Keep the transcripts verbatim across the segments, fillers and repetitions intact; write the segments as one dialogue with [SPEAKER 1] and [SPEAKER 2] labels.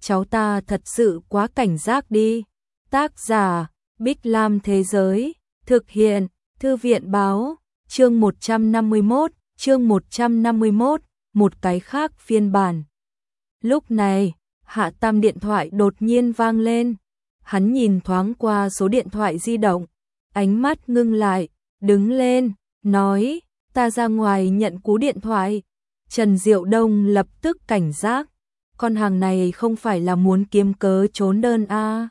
[SPEAKER 1] cháu ta thật sự quá cảnh giác đi. Tác giả, Bích Lam Thế Giới, thực hiện, Thư viện Báo, chương một trăm năm mươi mốt, chương một trăm năm mươi mốt, một cái khác phiên bản. Lúc này, Hạ Tam điện thoại đột nhiên vang lên. Hắn nhìn thoáng qua số điện thoại di động, ánh mắt ngưng lại, đứng lên, nói, ta ra ngoài nhận cú điện thoại. Trần Diệu Đông lập tức cảnh giác, con hàng này không phải là muốn kiếm cớ trốn đơn a? À.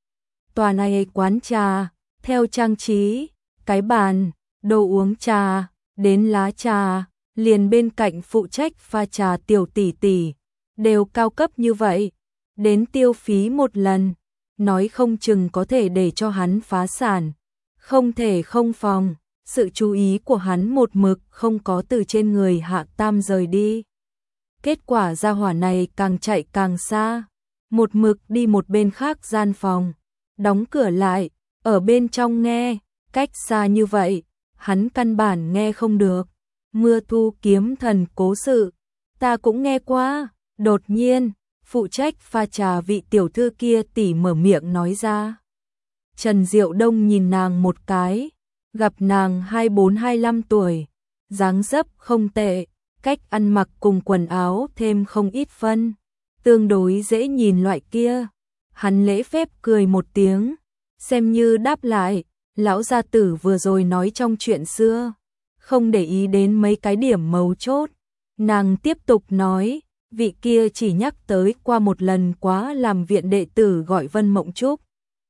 [SPEAKER 1] Tòa này quán trà, theo trang trí, cái bàn, đồ uống trà, đến lá trà, liền bên cạnh phụ trách pha trà tiểu tỷ tỷ, đều cao cấp như vậy, đến tiêu phí một lần, nói không chừng có thể để cho hắn phá sản, không thể không phòng. Sự chú ý của hắn một mực không có từ trên người Hạ Tam rời đi. Kết quả gia hỏa này càng chạy càng xa, một mực đi một bên khác gian phòng, đóng cửa lại, ở bên trong nghe, cách xa như vậy, hắn căn bản nghe không được. Mưa thu kiếm thần cố sự, ta cũng nghe qua. Đột nhiên, phụ trách pha trà vị tiểu thư kia tỉ mở miệng nói ra. Trần Diệu Đông nhìn nàng một cái, gặp nàng hai mươi bốn hai mươi lăm tuổi, dáng dấp không tệ, cách ăn mặc cùng quần áo thêm không ít phân, tương đối dễ nhìn loại kia. Hắn lễ phép cười một tiếng, xem như đáp lại, lão gia tử vừa rồi nói trong chuyện xưa, không để ý đến mấy cái điểm mấu chốt. Nàng tiếp tục nói, vị kia chỉ nhắc tới qua một lần quá làm viện đệ tử gọi Vân Mộng Trúc.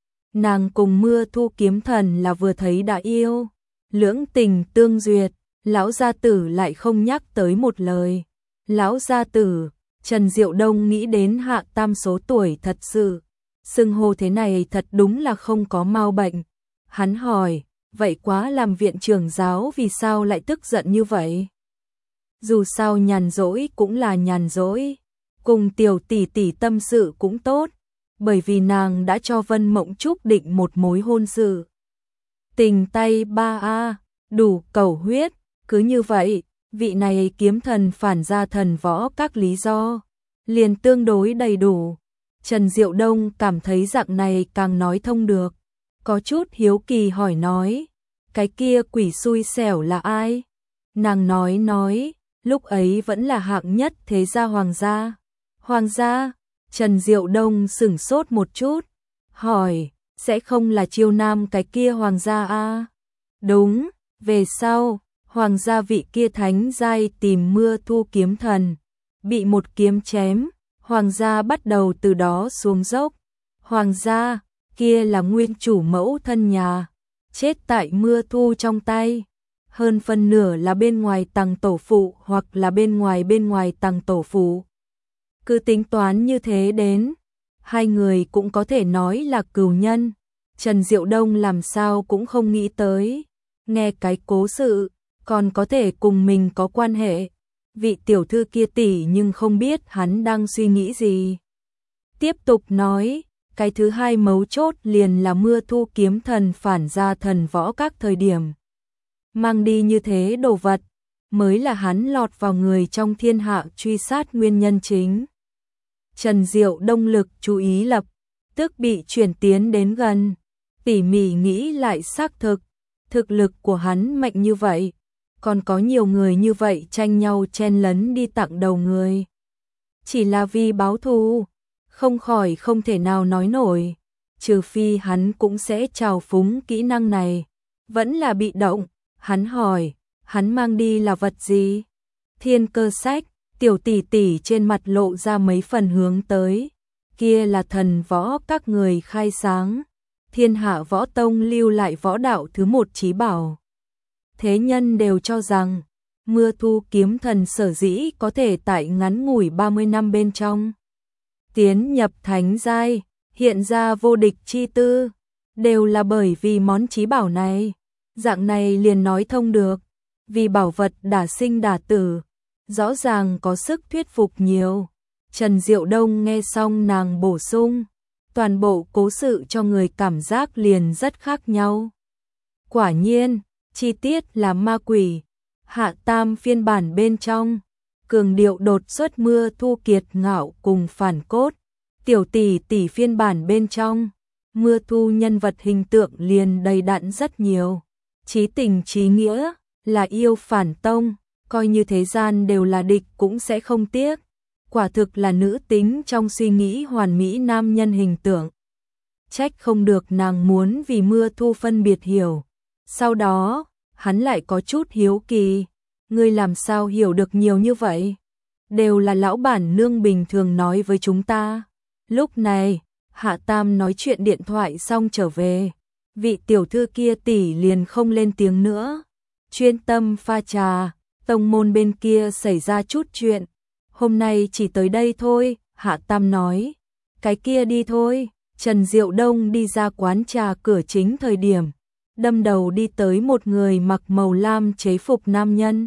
[SPEAKER 1] Nàng cùng Mưa Thu kiếm thần là vừa thấy đã yêu, lưỡng tình tương duyệt, lão gia tử lại không nhắc tới một lời. Lão gia tử, Trần Diệu Đông nghĩ đến Hạ Tam số tuổi thật sự, xưng hô thế này thật đúng là không có mau bệnh. Hắn hỏi, vậy quá làm viện trưởng giáo vì sao lại tức giận như vậy? Dù sao nhàn rỗi cũng là nhàn rỗi, cùng tiểu tỷ tỷ tâm sự cũng tốt, bởi vì nàng đã cho Vân Mộng Trúc định một mối hôn sự. Tình tay ba a, đủ cầu huyết, cứ như vậy, vị này kiếm thần phản ra thần võ các lý do, liền tương đối đầy đủ. Trần Diệu Đông cảm thấy dạng này càng nói thông được, có chút hiếu kỳ hỏi nói, cái kia quỷ xui xẻo là ai? Nàng nói nói, lúc ấy vẫn là hạng nhất thế gia hoàng gia. Hoàng gia? Trần Diệu Đông sửng sốt một chút, hỏi, sẽ không là Chiêu Nam cái kia hoàng gia a? À? Đúng, về sau, hoàng gia vị kia thánh giai tìm Mưa Thu kiếm thần, bị một kiếm chém, hoàng gia bắt đầu từ đó xuống dốc. Hoàng gia, kia là nguyên chủ mẫu thân nhà, chết tại Mưa Thu trong tay, hơn phân nửa là bên ngoài tầng tổ phụ hoặc là bên ngoài bên ngoài tầng tổ phụ. Cứ tính toán như thế đến, hai người cũng có thể nói là cừu nhân. Trần Diệu Đông làm sao cũng không nghĩ tới, nghe cái cố sự, còn có thể cùng mình có quan hệ. Vị tiểu thư kia tỷ nhưng không biết hắn đang suy nghĩ gì. Tiếp tục nói, cái thứ hai mấu chốt liền là Mưa Thu kiếm thần phản ra thần võ các thời điểm. Mang đi như thế đồ vật, mới là hắn lọt vào người trong thiên hạ truy sát nguyên nhân chính. Trần Diệu Đông lực chú ý lập tức bị chuyển tiến đến gần, tỉ mỉ nghĩ lại xác thực, thực lực của hắn mạnh như vậy, còn có nhiều người như vậy tranh nhau chen lấn đi tặng đầu người. Chỉ là vì báo thù, không khỏi không thể nào nói nổi, trừ phi hắn cũng sẽ trào phúng kỹ năng này, vẫn là bị động. Hắn hỏi, hắn mang đi là vật gì? Thiên cơ sách. Tiểu tỷ tỷ trên mặt lộ ra mấy phần hướng tới, kia là thần võ các người khai sáng, thiên hạ võ tông lưu lại võ đạo thứ một chí bảo. Thế nhân đều cho rằng, Mưa Thu kiếm thần sở dĩ có thể tại ngắn ngủi ba mươi năm bên trong tiến nhập thánh giai, hiện ra vô địch chi tư, đều là bởi vì món chí bảo này. Dạng này liền nói thông được, vì bảo vật đả sinh đả tử, rõ ràng có sức thuyết phục nhiều. Trần Diệu Đông nghe xong nàng bổ sung, toàn bộ cố sự cho người cảm giác liền rất khác nhau. Quả nhiên, chi tiết là ma quỷ. Hạ Tam phiên bản bên trong, cường điệu đột xuất Mưa Thu kiệt ngạo cùng phản cốt, Tiểu tỷ tỷ phiên bản bên trong, Mưa Thu nhân vật hình tượng liền đầy đặn rất nhiều. Chí tình chí nghĩa, là yêu phản tông, coi như thế gian đều là địch cũng sẽ không tiếc. Quả thực là nữ tính trong suy nghĩ hoàn mỹ nam nhân hình tượng. Trách không được nàng muốn vì Mưa Thu phân biệt hiểu. Sau đó, hắn lại có chút hiếu kỳ. Ngươi làm sao hiểu được nhiều như vậy? Đều là lão bản nương bình thường nói với chúng ta. Lúc này, Hạ Tam nói chuyện điện thoại xong trở về. Vị tiểu thư kia tỷ liền không lên tiếng nữa. Chuyên tâm pha trà, tông môn bên kia xảy ra chút chuyện. Hôm nay chỉ tới đây thôi, Hạ Tam nói. Cái kia đi thôi. Trần Diệu Đông đi ra quán trà cửa chính thời điểm. Đâm đầu đi tới một người mặc màu lam chế phục nam nhân.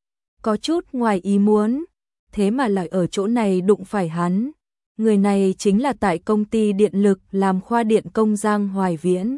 [SPEAKER 1] Có chút ngoài ý muốn, thế mà lại ở chỗ này đụng phải hắn. Người này chính là tại công ty điện lực làm khoa điện công Giang Hoài Viễn.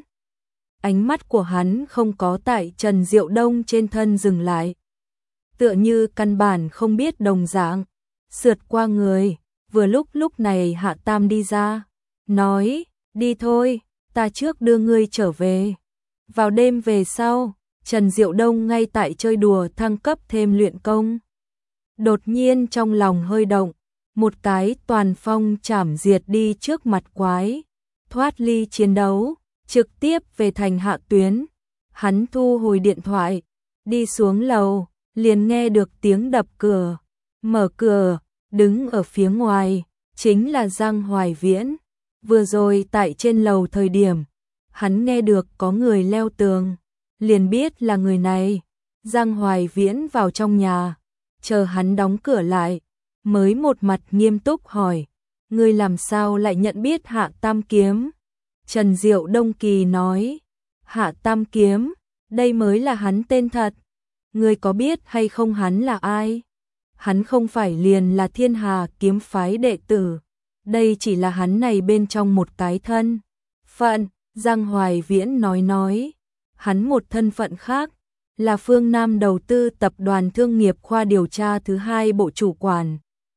[SPEAKER 1] Ánh mắt của hắn không có tại Trần Diệu Đông trên thân dừng lại. Tựa như căn bản không biết đồng dạng. Sượt qua người, vừa lúc lúc này Hạ Tam đi ra. Nói, đi thôi, ta trước đưa ngươi trở về. Vào đêm về sau, Trần Diệu Đông ngay tại chơi đùa thăng cấp thêm luyện công. Đột nhiên trong lòng hơi động, một cái toàn phong chảm diệt đi trước mặt quái, thoát ly chiến đấu, trực tiếp về thành hạ tuyến. Hắn thu hồi điện thoại, đi xuống lầu, liền nghe được tiếng đập cửa. Mở cửa, đứng ở phía ngoài, chính là Giang Hoài Viễn. Vừa rồi tại trên lầu thời điểm, hắn nghe được có người leo tường, liền biết là người này. Giang Hoài Viễn vào trong nhà, chờ hắn đóng cửa lại, mới một mặt nghiêm túc hỏi, ngươi làm sao lại nhận biết Hạ Tam Kiếm? Trần Diệu Đông Kỳ nói, Hạ Tam Kiếm, đây mới là hắn tên thật. Ngươi có biết hay không hắn là ai? Hắn không phải liền là Thiên Hà kiếm phái đệ tử. Đây chỉ là hắn này bên trong một cái thân phận. Giang Hoài Viễn nói nói, hắn một thân phận khác, là Phương Nam đầu tư tập đoàn thương nghiệp khoa điều tra thứ hai bộ chủ quản.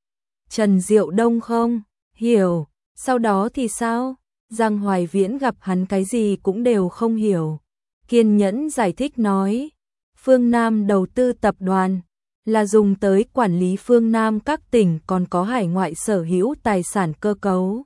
[SPEAKER 1] Trần Diệu Đông không hiểu, sau đó thì sao? Giang Hoài Viễn gặp hắn cái gì cũng đều không hiểu. Kiên nhẫn giải thích nói, Phương Nam đầu tư tập đoàn là dùng tới quản lý phương Nam các tỉnh còn có hải ngoại sở hữu tài sản cơ cấu.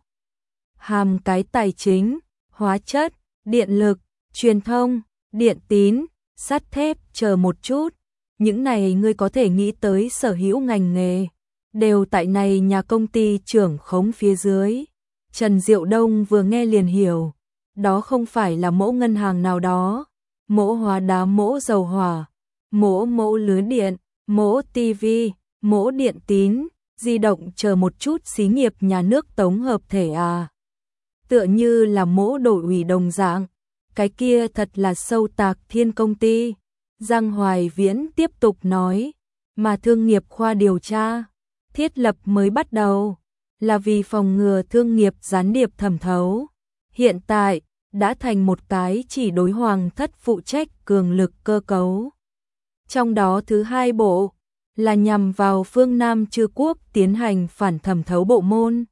[SPEAKER 1] Hàm cái tài chính, hóa chất, điện lực, truyền thông, điện tín, sắt thép chờ một chút. Những này ngươi có thể nghĩ tới sở hữu ngành nghề, đều tại này nhà công ty trưởng khống phía dưới. Trần Diệu Đông vừa nghe liền hiểu, đó không phải là mẫu ngân hàng nào đó, mẫu hóa đá, mẫu dầu hỏa, mẫu mẫu lưới điện, mẫu tivi, mẫu điện tín, di động chờ một chút xí nghiệp nhà nước tổng hợp thể à. Tựa như là mẫu đổi ủy đồng dạng, cái kia thật là sâu tạc thiên công ty. Giang Hoài Viễn tiếp tục nói, mà thương nghiệp khoa điều tra, thiết lập mới bắt đầu, là vì phòng ngừa thương nghiệp gián điệp thẩm thấu. Hiện tại, đã thành một cái chỉ đối hoàng thất phụ trách cường lực cơ cấu. Trong đó thứ hai bộ, là nhằm vào phương Nam Chư Quốc tiến hành phản thẩm thấu bộ môn.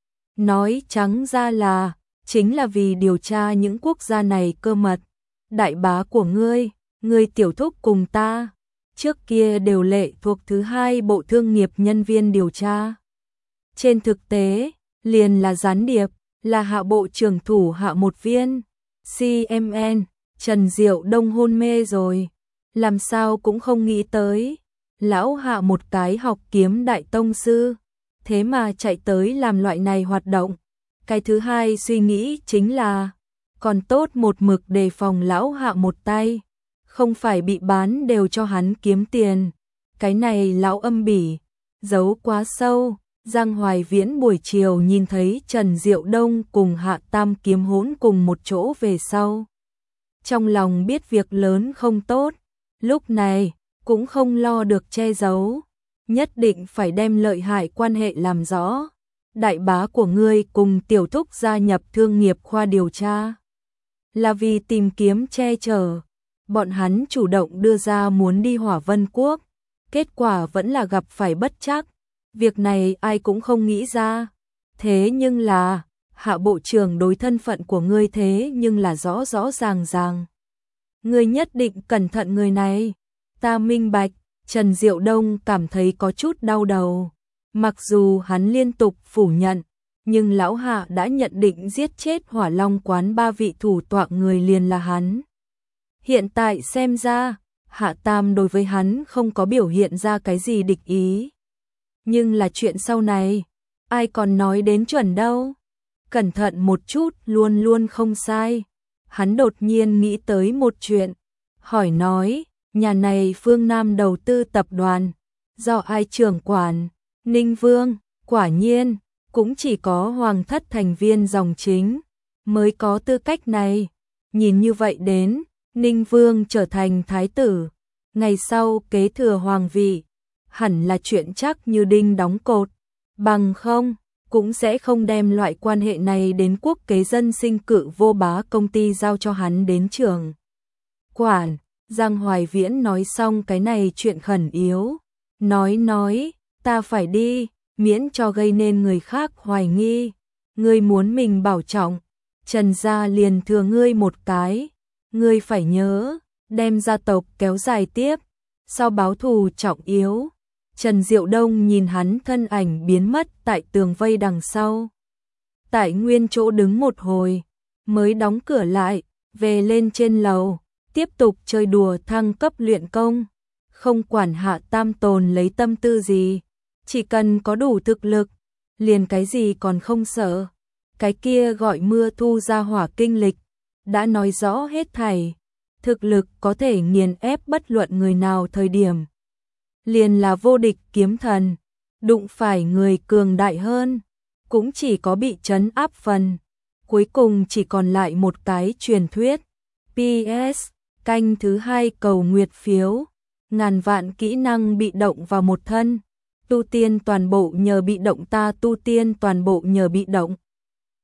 [SPEAKER 1] Nói trắng ra là, chính là vì điều tra những quốc gia này cơ mật. Đại bá của ngươi, ngươi tiểu thúc cùng ta, trước kia đều lệ thuộc thứ hai bộ thương nghiệp nhân viên điều tra. Trên thực tế, liền là gián điệp, là hạ bộ trưởng thủ hạ một viên. xê em en, Trần Diệu Đông hôn mê rồi, làm sao cũng không nghĩ tới. Lão hạ một cái học kiếm đại tông sư, thế mà chạy tới làm loại này hoạt động. Cái thứ hai suy nghĩ chính là, còn tốt một mực đề phòng lão hạ một tay, không phải bị bán đều cho hắn kiếm tiền. Cái này lão âm bỉ, giấu quá sâu. Giang Hoài Viễn buổi chiều nhìn thấy Trần Diệu Đông cùng Hạ Tam Kiếm hỗn cùng một chỗ về sau. Trong lòng biết việc lớn không tốt, lúc này cũng không lo được che giấu, nhất định phải đem lợi hại quan hệ làm rõ. Đại bá của ngươi cùng tiểu thúc gia nhập thương nghiệp khoa điều tra, là vì tìm kiếm che chở. Bọn hắn chủ động đưa ra muốn đi Hỏa Vân Quốc, kết quả vẫn là gặp phải bất trắc. Việc này ai cũng không nghĩ ra, Thế nhưng là, Hạ bộ trưởng đối thân phận của ngươi thế nhưng là rõ rõ ràng ràng. Ngươi nhất định cẩn thận người này. Ta minh bạch, Trần Diệu Đông cảm thấy có chút đau đầu. Mặc dù hắn liên tục phủ nhận, nhưng lão Hạ đã nhận định giết chết Hỏa Long quán ba vị thủ tọa người liền là hắn. Hiện tại xem ra, Hạ Tam đối với hắn không có biểu hiện ra cái gì địch ý. Nhưng là chuyện sau này, ai còn nói đến chuẩn đâu. Cẩn thận một chút luôn luôn không sai. Hắn đột nhiên nghĩ tới một chuyện, hỏi nói, nhà này Phương Nam đầu tư tập đoàn, do ai trưởng quản? Ninh Vương, quả nhiên, cũng chỉ có hoàng thất thành viên dòng chính, mới có tư cách này. Nhìn như vậy đến, Ninh Vương trở thành thái tử, ngày sau kế thừa hoàng vị, hẳn là chuyện chắc như đinh đóng cột, bằng không, cũng sẽ không đem loại quan hệ này đến quốc kế dân sinh cự vô bá công ty giao cho hắn đến trường. Quản, Giang Hoài Viễn nói xong cái này chuyện khẩn yếu, nói nói, ta phải đi, miễn cho gây nên người khác hoài nghi, ngươi muốn mình bảo trọng, Trần gia liền thừa ngươi một cái, ngươi phải nhớ, đem gia tộc kéo dài tiếp, sau báo thù trọng yếu. Trần Diệu Đông nhìn hắn thân ảnh biến mất tại tường vây đằng sau. Tại nguyên chỗ đứng một hồi, mới đóng cửa lại, về lên trên lầu, tiếp tục chơi đùa thăng cấp luyện công. Không quản Hạ Tam Tồn lấy tâm tư gì, chỉ cần có đủ thực lực, liền cái gì còn không sợ. Cái kia gọi mưa thu ra hỏa kinh lịch, đã nói rõ hết thảy. Thực lực có thể nghiền ép bất luận người nào thời điểm. Liền là vô địch kiếm thần, đụng phải người cường đại hơn, cũng chỉ có bị trấn áp phần. Cuối cùng chỉ còn lại một cái truyền thuyết. pê ét, canh thứ hai cầu nguyệt phiếu, ngàn vạn kỹ năng bị động vào một thân. Tu tiên toàn bộ nhờ bị động ta tu tiên toàn bộ nhờ bị động.